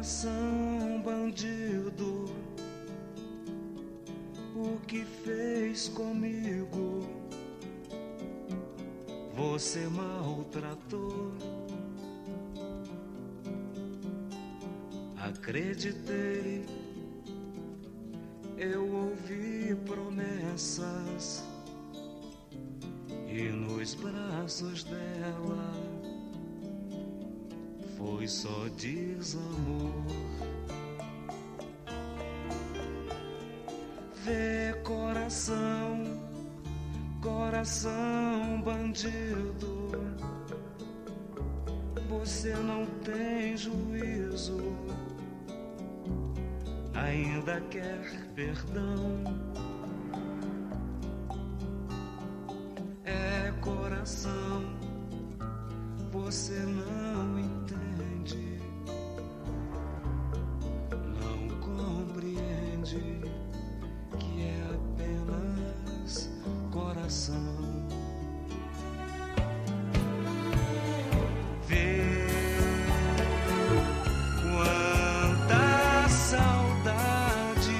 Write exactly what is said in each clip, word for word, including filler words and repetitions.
coração bandido, o que fez comigo? Você maltratou. Acreditei, eu ouvi promessas, e nos braços dela foi só desamor. Vê, coração, coração bandido, você não tem juízo, ainda quer perdão. É, coração, você não entende, não compreende que é apenas coração. Vê quanta saudade,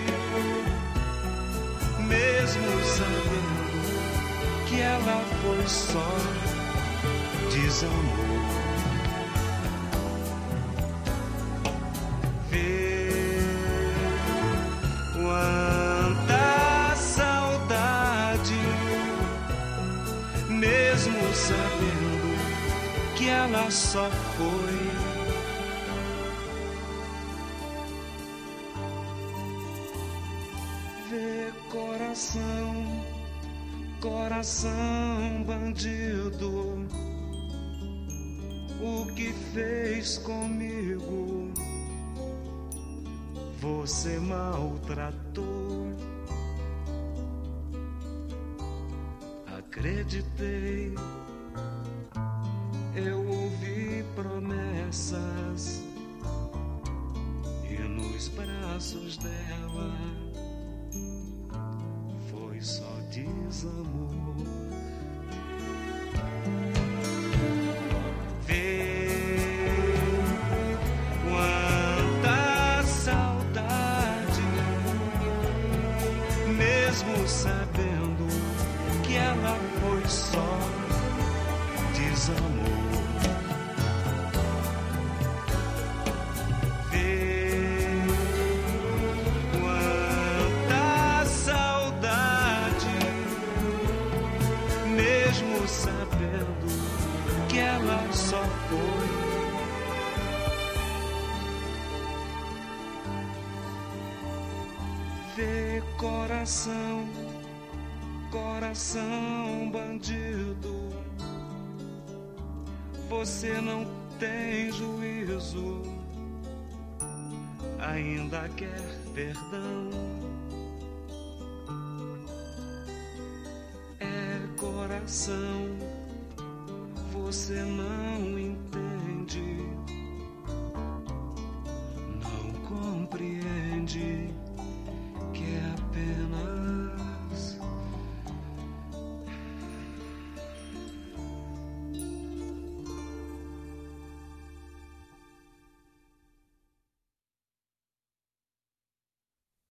mesmo sabendo que ela foi só desamor. Vê quanta saudade, mesmo sabendo que ela só foi vê, coração, coração bandido, o que fez comigo? Você maltratou. Acreditei, eu ouvi promessas, e nos braços dela foi só desamor. Vê quanta saudade, mesmo sabendo que ela foi só desamor. Vê quanta saudade, mesmo sabendo que ela só foi vê, coração, coração bandido, você não tem juízo, ainda quer perdão. É, coração, você não entende, não compreende